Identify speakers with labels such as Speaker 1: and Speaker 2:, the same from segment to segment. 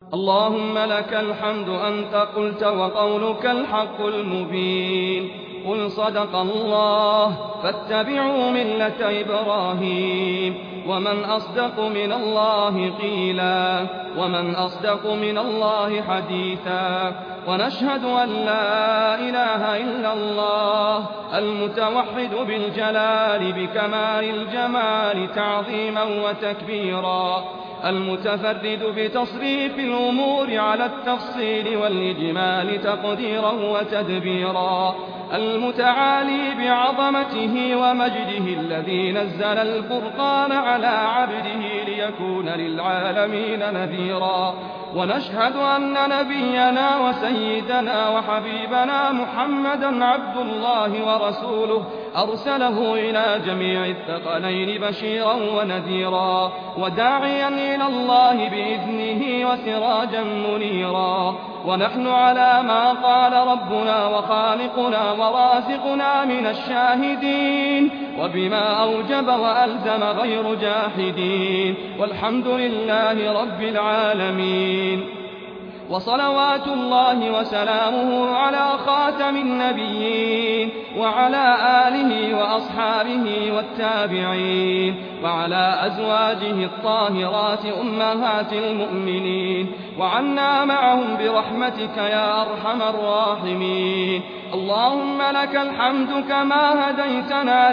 Speaker 1: اللهم لك الحمد أنت قلت وقولك الحق المبين. قل صدق الله فاتبعوا ملة إبراهيم. ومن أصدق من الله قيلا ومن أصدق من الله حديثا. ونشهد أن لا إله إلا الله المتوحد بالجلال بكمال الجمال تعظيما وتكبيرا، المتفرد بتصريف الأمور على التفصيل والإجمال تقديرا وتدبيرا، المتعالي بعظمته ومجده الذي نزل الفرقان على عبده ليكون للعالمين نذيرا. ونشهد أن نبينا وسيدنا وحبيبنا محمدا عبد الله ورسوله أرسله إلى جميع الثقلين بشيرا ونذيرا، وداعيا إلى الله بإذنه وسراجا منيرا. ونحن على ما قال ربنا وخالقنا ورازقنا من الشاهدين، وبما أوجب وألزم غير جاحدين، والحمد لله رب العالمين. وصلوات الله وسلامه على خاتم النبيين وعلى آله وأصحابه والتابعين وعلى أزواجه الطاهرات أمهات المؤمنين، وعنا معهم برحمتك يا أرحم الراحمين. اللهم لك الحمد كما هديتنا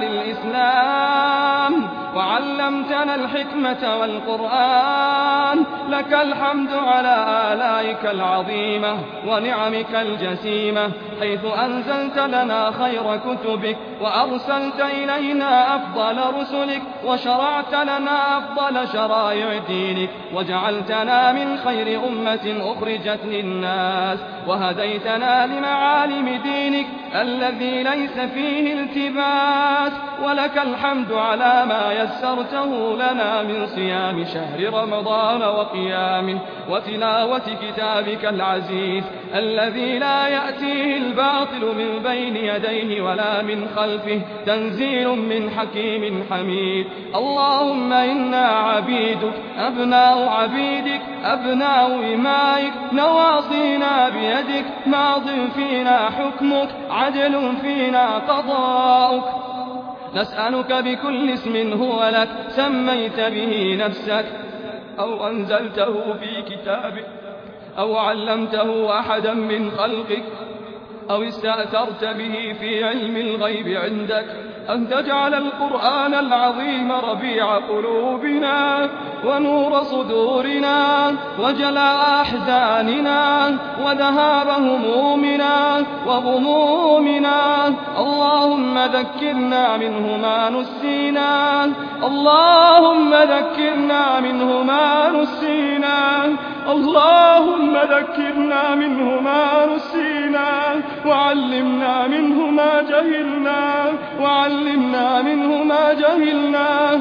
Speaker 1: للإسلام وعلمتنا الحكمة والقرآن. لك الحمد على آلائك العظيمة ونعمك الجسيمة، حيث أنزلت لنا خير كتبك وأرسلت إلينا أفضل رسلك وشرعت لنا أفضل شرائع دينك، وجعلتنا من خير أمة أخرجت للناس، وهديتنا لمعالم دينك الذي ليس فيه التباس. ولك الحمد على ما يسرته لنا من صيام شهر رمضان وقيامه وتلاوة كتابك العزيز الذي لا يأتيه الباطل من بين يديه ولا من خلفه، تنزيل من حكيم حميد. اللهم إنا عبيدك أبناء عبيدك أبناء إمائك، نواصينا بيدك، ماض فينا حكمك، عدل فينا قضاؤك. نسألك بكل اسم هو لك سميت به نفسك أو أنزلته في كتابك أو علمته أحدا من خلقك أو استأثرت به في علم الغيب عندك، أن تجعل القرآن العظيم ربيع قلوبنا ونور صدورنا وجلاء أحزاننا وذهاب همومنا وغمومنا. اللهم ذكرنا منه ما نسينا، اللهم ذكرنا منه ما نسينا، اللهم ذكرنا منه ما نسينا، وعلمنا منه ما جهلنا، وعلمنا منه ما جهلنا،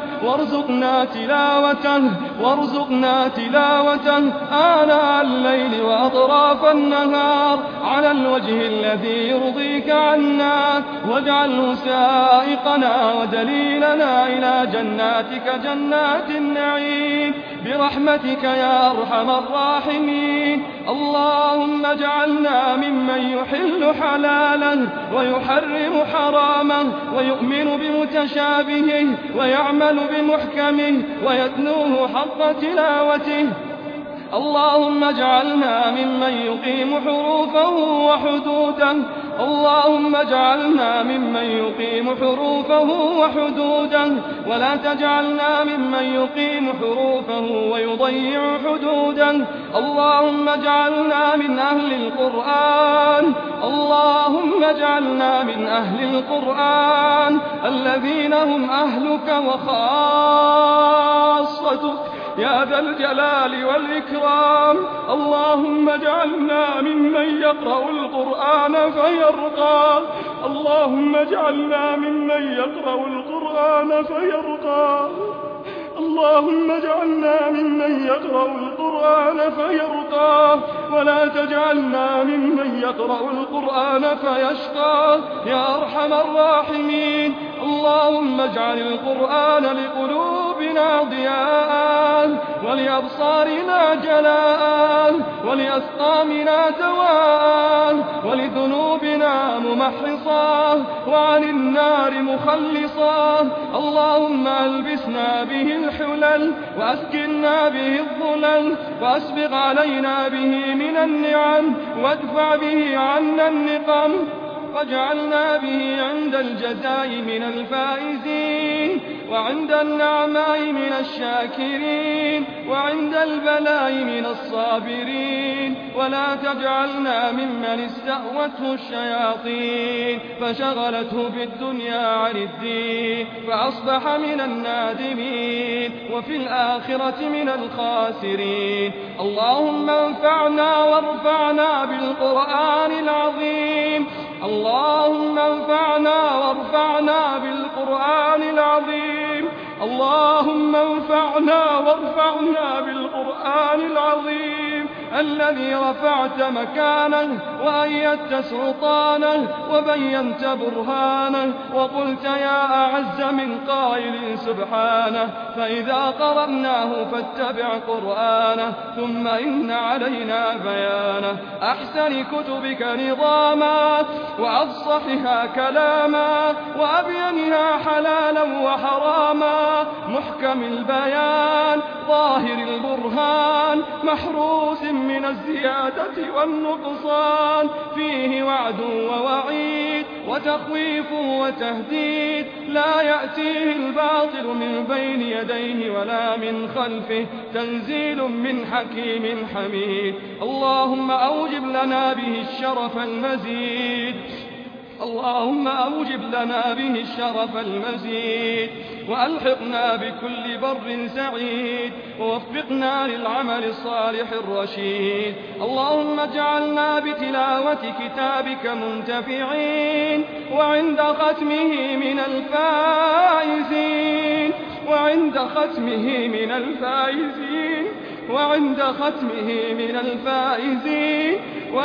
Speaker 1: وارزقنا تلاوته آناء الليل وأطراف النهار على الوجه الذي يرضيك عنا، واجعله سائقنا ودليلنا إلى جناتك جنات النعيم برحمتك يا أرحم الراحمين. اللهم اجعلنا ممن يحل حلاله ويحرم حرامه ويؤمن بمتشابهه ويعمل بمحكمه ويتلوه حق تلاوته. اللهم اجعلنا ممن يقيم حروفه وحدوده، اللهم اجعلنا ممن يقيم حروفه وحدوده، ولا تجعلنا ممن يقيم حروفه ويضيع حدوده. اللهم اجعلنا من أهل القرآن، اللهم اجعلنا من أهل القرآن الذين هم أهلك وخاصتك يا ذا الجلال والإكرام. اللهم اجعلنا ممن يقرأ القرآن فيرقى، اللهم اجعلنا ممن يقرأ القرآن فيرقى، اللهم اجعلنا ممن يقرأ القرآن فيرقى، ولا تجعلنا ممن يقرأ القرآن فيشقى يا أرحم الراحمين. اللهم اجعل القرآن لقلوبنا ضياء ولأبصارنا جلاء ولأسقامنا دواء ولذنوبنا ممحصا وعن النار مخلصا. اللهم ألبسنا به الحلل وأسكننا به الظلل وأسبغ علينا به من النعم وادفع به عنا النقم واجعلنا به عند الجزاء من الفائزين وعند النعماء من الشاكرين وعند البلاء من الصابرين. ولا تجعلنا ممن استهوته الشياطين فشغلته في الدنيا عن الدين فأصبح من النادمين وفي الآخرة من الخاسرين. اللهم انفعنا وارفعنا بالقرآن العظيم. اللهم انفعنا وارفعنا بالقرآن العظيم. اللهم انفعنا وارفعنا بالقرآن العظيم الذي رفعت مكانه وأيدت سلطانه وبينت برهانه وقلت يا أعز من قائل سبحانه فإذا قرأناه فاتبع قرآنه ثم إن علينا بيانه. أحسن كتبك نظاما وأفصحها كلاما وأبينها حلالا وحراما محكم البيان ظاهر البرهان محروس من الزيادة والنقصان فيه وعد ووعيد وتخويف وتهديد لا يأتيه الباطل من بين يديه ولا من خلفه تنزيل من حكيم حميد. اللهم أوجب لنا به الشرف المزيد. اللهم أوجب لنا به الشرف المزيد وألحقنا بكل بر سعيد ووفقنا للعمل الصالح الرشيد. اللهم اجعلنا بتلاوة كتابك منتفعين وعند ختمه من الفائزين وعند ختمه من الفائزين وعند ختمه من الفائزين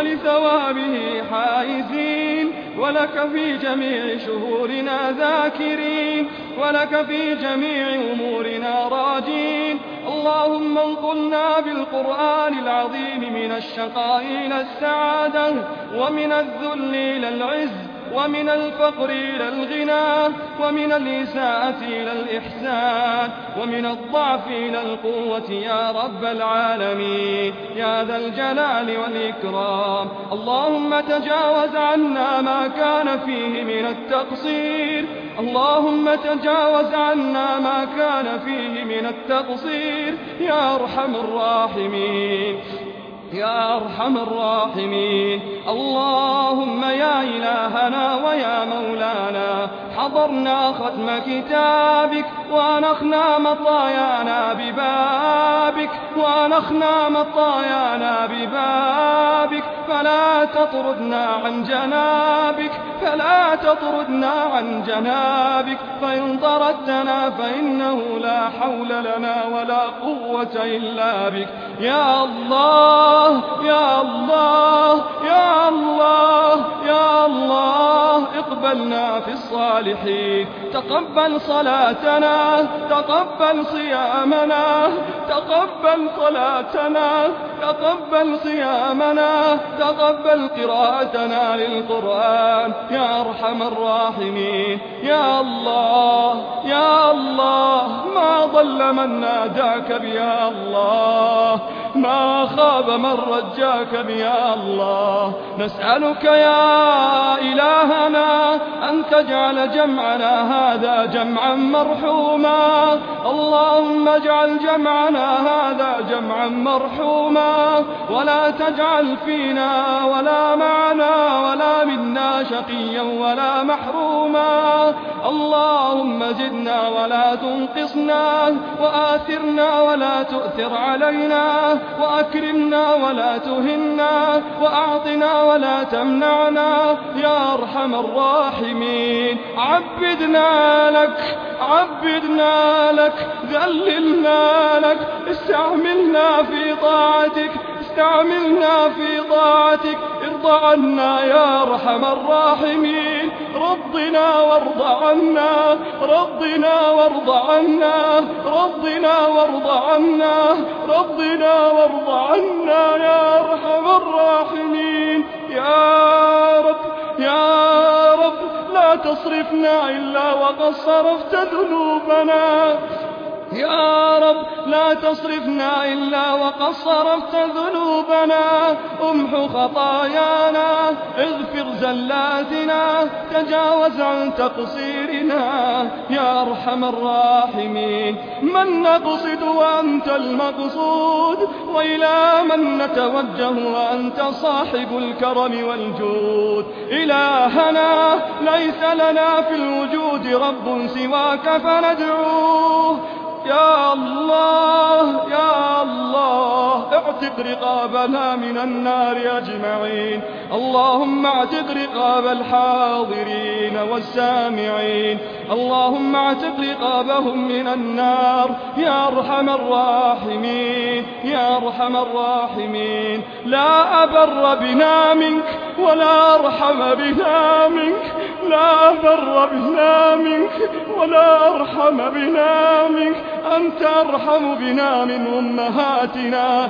Speaker 1: ولثوابه حائزين ولك في جميع شهورنا ذاكرين ولك في جميع أمورنا راجين. اللهم انقلنا بالقرآن العظيم من الشقاء إلى السعادة ومن الذل إلى العز ومن الفقر إلى الغنى ومن الإساءة إلى الإحسان ومن الضعف إلى القوة يا رب العالمين يا ذا الجلال والإكرام. اللهم تجاوز عنا ما كان فيه من التقصير. اللهم تجاوز عنا ما كان فيه من التقصير يا أرحم الراحمين يا أرحم الراحمين. اللهم يا إلهنا ويا مولانا حضرنا ختم كتابك وأنخنا مطايانا ببابك وأنخنا مطايانا ببابك فلا تطردنا عن جنابك فلا تطردنا عن جنابك فإن طردتنا فإنه لا حول لنا ولا قوة إلا بك. يا الله يا الله يا الله يا الله اقبلنا في الصالحين. تقبل صلاتنا تقبل صيامنا تقبل صلاتنا تقبل صيامنا تقبل قراءتنا للقرآن يا أرحم الراحمين. يا الله يا الله ما ضل من ناداك بيا الله ما خاب من رجاك بيا الله. نسألك يا إلهنا أن تجعل جمعنا هذا جمعا مرحوما. اللهم اجعل جمعنا هذا جمعا مرحوما ولا تجعل فينا ولا معنا ولا منا شقيا ولا محروما. اللهم زدنا ولا تنقصنا وآثرنا ولا تؤثر علينا وأكرمنا ولا تهنا وأعطنا ولا تمنعنا يا أرحم الراحمين. عبدنا لك عبدنا لك ذللنا لك استعملنا في طاعتك استعملنا في طاعتك. ارض عنا يا أرحم الراحمين. رضنا وارض عنا رضنا وارض عنا رضنا وارض عنا رضنا وارض عنا يا أرحم تصرفنا إلا وقد صرفت ذنوبنا يا رب، لا تصرفنا إلا وقد صرفت ذنوبنا. امحو خطايانا، اغفر زلاتنا، تجاوز عن تقصيرنا يا أرحم الراحمين. من نقصد وأنت المقصود، وإلى من نتوجه وأنت صاحب الكرم والجود. إلهنا ليس لنا في الوجود رب سواك فندعوه. يا الله يا الله، اعتق رقابنا من النار أجمعين. اللهم اعتق رقاب الحاضرين والسامعين، اللهم اعتق رقابهم من النار يا أرحم الراحمين يا أرحم الراحمين. لا أبر بنا منك ولا أرحم بنا منك، لا أبر بنا منك ولا أرحم بنا منك، أنت أرحم بنا من أمهاتنا.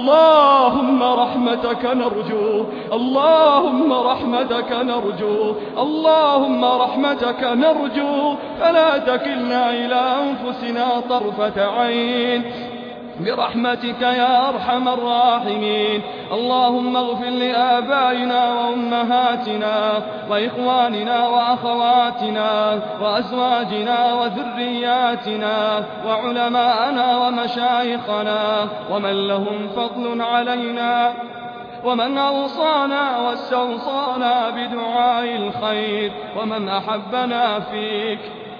Speaker 1: اللهم رحمتك نرجو، اللهم رحمتك نرجو، اللهم رحمتك نرجو، فلا تكلنا إلى أنفسنا طرفة عين برحمتك يا أرحم الراحمين. اللهم اغفر لآبائنا وأمهاتنا وإخواننا وأخواتنا وأزواجنا وذرياتنا وعلماءنا ومشايخنا ومن لهم فضل علينا، ومن أوصانا واستوصانا بدعاء الخير، ومن أحبنا فيك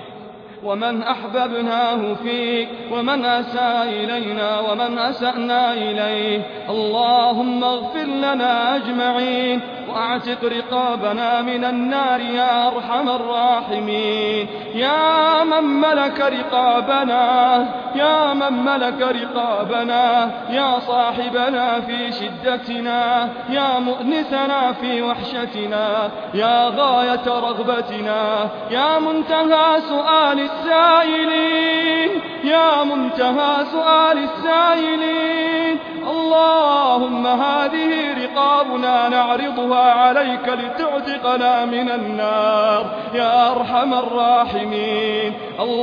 Speaker 1: ومن أحببناه فيك، ومن أساء إلينا ومن أسأنا إليه. اللهم اغفر لنا أجمعين واعتق رقابنا من النار يا أرحم الراحمين. يا من ملك رقابنا، يا من ملك رقابنا، يا صاحبنا في شدتنا، يا مؤنسنا في وحشتنا، يا غاية رغبتنا، يا منتهى سؤال السائلين، يا منتهى سؤال السائلين. اللهم هذه رقابنا نعرضها عليك لتعتقنا من النار يا أرحم الراحمين.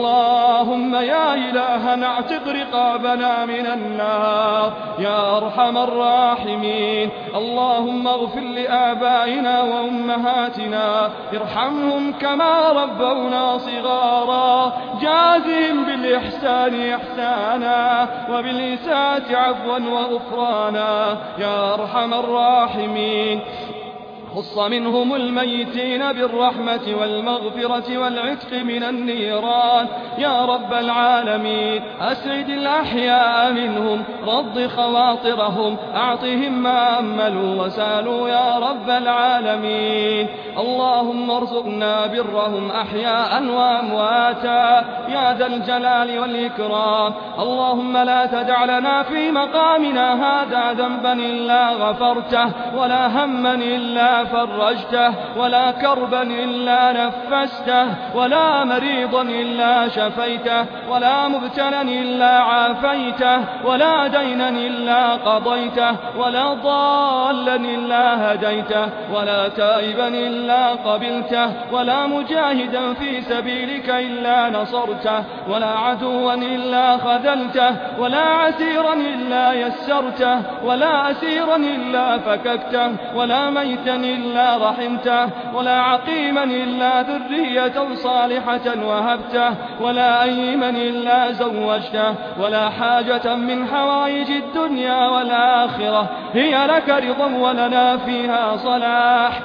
Speaker 1: اللهم يا إلهنا اعتق رقابنا من النار يا أرحم الراحمين. اللهم اغفر لآبائنا وأمهاتنا، ارحمهم كما ربونا صغارا، جازهم بالإحسان إحسانا وبالإساءة عفوا وغفرانا يا أرحم الراحمين. خص منهم الميتين بالرحمة والمغفرة والعتق من النيران يا رب العالمين. أسعد الأحياء منهم، رض خواطرهم، أعطهم ما أملوا وسالوا يا رب العالمين. اللهم ارزقنا برهم أحياء وأمواتا يا ذا الجلال والإكرام. اللهم لا تدع لنا في مقامنا هذا ذنبا إلا غفرته، ولا هما إلا فرجته، ولا كربا إلا نفسته، ولا مريضا إلا شفيته، ولا مبتلا إلا عافيته، ولا دينا إلا قضيته، ولا ضالا إلا هديته، ولا تائبا إلا قبلته، ولا مجاهدا في سبيلك إلا نصرته، ولا عدوا إلا خذلته، ولا عسيرا إلا يسرته، ولا أسيرا إلا فككته، ولا ميتا إلا رحمته، ولا عقيما إلا ذرية صالحة وهبته، ولا أيما إلا زوجته، ولا حاجة من حوائج الدنيا والآخرة هي لك رضا ولنا فيها صلاح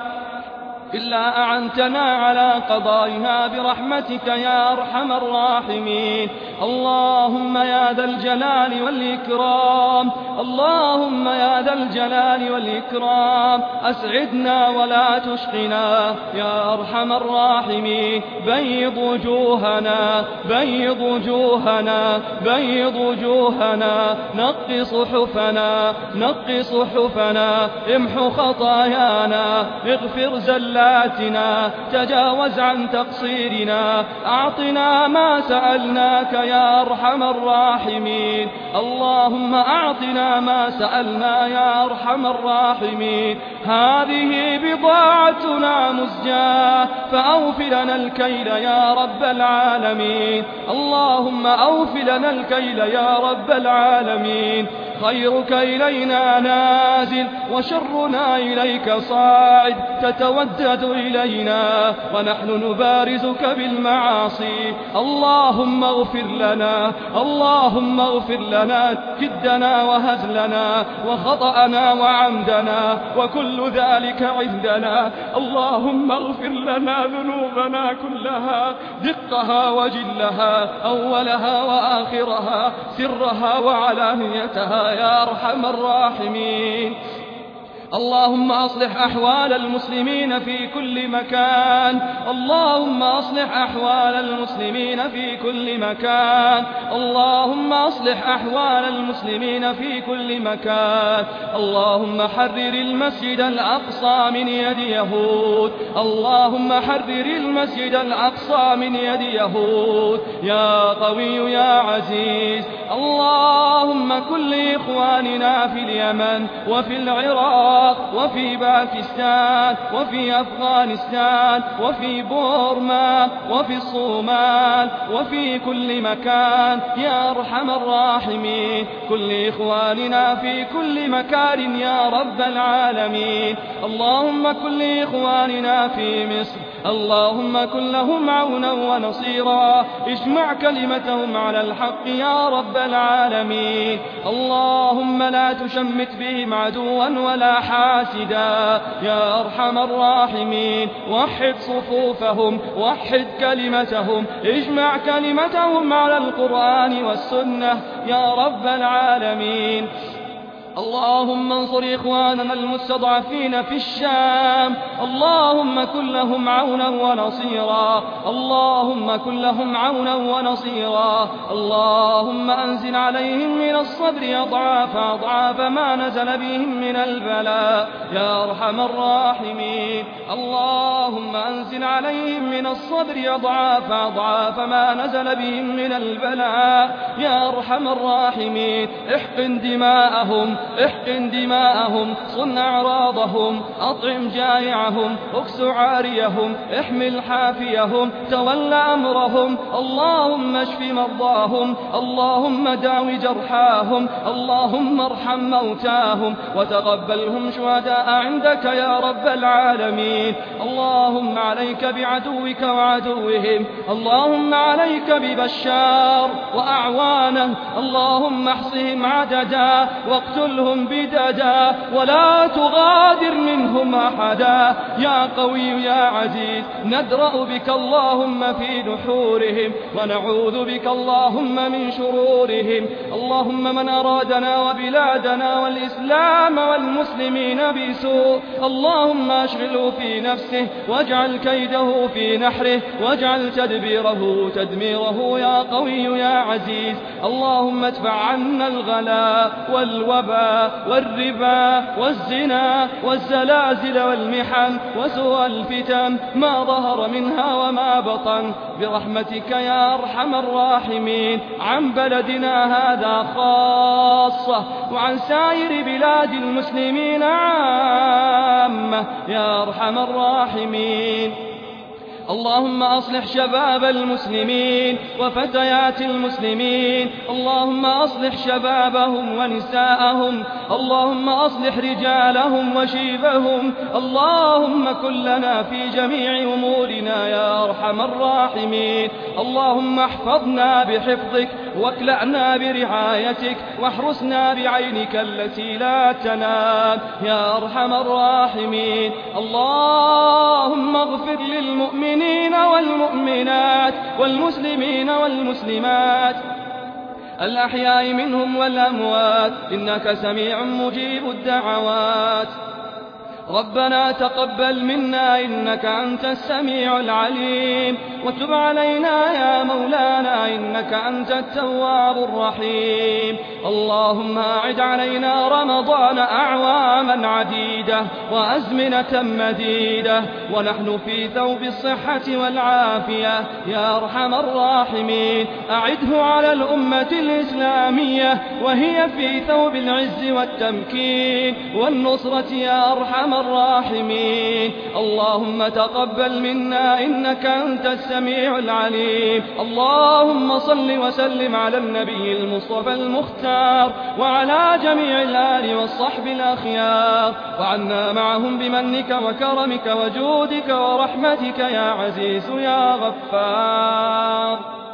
Speaker 1: إلا أعنتنا على قضائها برحمتك يا أرحم الراحمين. اللهم يا ذا الجلال والإكرام، اللهم يا ذا الجلال والإكرام، أسعدنا ولا تشقنا يا أرحم الراحمين. بيض وجوهنا، بيض وجوهنا، بيض وجوهنا، نق صحفنا، نق صحفنا، امحو خطايانا، اغفر زلاتنا زلاتنا، تجاوز عن تقصيرنا، أعطنا ما سألناك يا أرحم الراحمين. اللهم أعطنا ما سألنا يا أرحم الراحمين. هذه بضاعتنا مزجاة فأوف لنا الكيل يا رب العالمين. اللهم أوف لنا الكيل يا رب العالمين. خيرك إلينا نازل وشرنا إليك صاعد، تتودد إلينا ونحن نبارزك بالمعاصي. اللهم اغفر لنا، اللهم اغفر لنا جدنا وهزلنا وخطأنا وعمدنا وكل ذلك عندنا. اللهم اغفر لنا ذنوبنا كلها، دقها وجلها، أولها وآخرها، سرها وعلانيتها يا أرحم الراحمين. اللهم أصلح أحوال المسلمين في كل مكان، اللهم أصلح أحوال المسلمين في كل مكان، اللهم أصلح أحوال المسلمين في كل مكان. اللهم حرر المسجد الأقصى من يد يهود، اللهم حرر المسجد الأقصى من يد يهود يا قوي يا عزيز. اللهم كن لإخواننا في اليمن وفي العراق وفي باكستان وفي أفغانستان وفي بورما وفي الصومال وفي كل مكان يا أرحم الراحمين. كل إخواننا في كل مكان يا رب العالمين. اللهم كن لإخواننا في مصر، اللهم كن لهم عونا ونصيرا، اجمع كلمتهم على الحق يا رب العالمين. اللهم لا تشمت بهم عدوا ولا حاسدا يا أرحم الراحمين. وحد صفوفهم، وحد كلمتهم، اجمع كلمتهم على القرآن والسنة يا رب العالمين. اللهم انصر إخواننا المستضعفين في الشام، اللهم كن لهم عونا ونصيرا، اللهم كن لهم عونا ونصيرا. اللهم أنزل عليهم من الصبر أضعاف أضعاف ما نزل بهم من البلاء يا أرحم الراحمين. اللهم أنزل عليهم من الصبر أضعاف أضعاف ما نزل بهم من البلاء يا أرحم الراحمين. احقن دماءهم، احقن دماءهم، صن أعراضهم، أطعم جائعهم، اكس عاريهم، احمل حافيهم، تول أمرهم. اللهم اشف مرضاهم، اللهم داو جرحاهم، اللهم ارحم موتاهم وتقبلهم شهداء عندك يا رب العالمين. اللهم عليك بعدوك وعدوهم، اللهم عليك ببشار وأعوانه، اللهم احصهم عددا واقتلهم بددا ولا تغادر منهم أحدا يا قوي يا عزيز. ندرأ بك اللهم في نحورهم ونعوذ بك اللهم من شرورهم. اللهم من أرادنا وبلادنا والإسلام والمسلمين بسوء اللهم اشغله في نفسه واجعل كيده في نحره واجعل تدبيره تدميره يا قوي يا عزيز. اللهم ادفع عنا الغلاء والوباء والربا والزنا والزلازل والمحن وسوء الفتن ما ظهر منها وما بطن برحمتك يا أرحم الراحمين، عن بلدنا هذا خاصة وعن سائر بلاد المسلمين عامة يا أرحم الراحمين. اللهم أصلح شباب المسلمين وفتيات المسلمين، اللهم أصلح شبابهم ونساءهم، اللهم أصلح رجالهم وشيبهم. اللهم كن لنا في جميع أمورنا يا أرحم الراحمين. اللهم احفظنا بحفظك واكلأنا برعايتك واحرسنا بعينك التي لا تنام يا أرحم الراحمين. اللهم اغفر للمؤمنين والمؤمنات والمسلمين والمسلمات الأحياء منهم والأموات إنك سميع مجيب الدعوات. ربنا تقبل منا إنك أنت السميع العليم وتب علينا يا مولانا إنك أنت التواب الرحيم. اللهم أعد علينا رمضان أعواما عديدة وأزمنة مديدة ونحن في ثوب الصحة والعافية يا أرحم الراحمين. أعده على الأمة الإسلامية وهي في ثوب العز والتمكين والنصرة يا أرحم الراحمين. اللهم تقبل منا إنك أنت السميع العليم. اللهم صل وسلم على النبي المصطفى المختار وعلى جميع الآل والصحب الأخيار، وعنا معهم بمنك وكرمك وجودك ورحمتك يا عزيز يا غفار.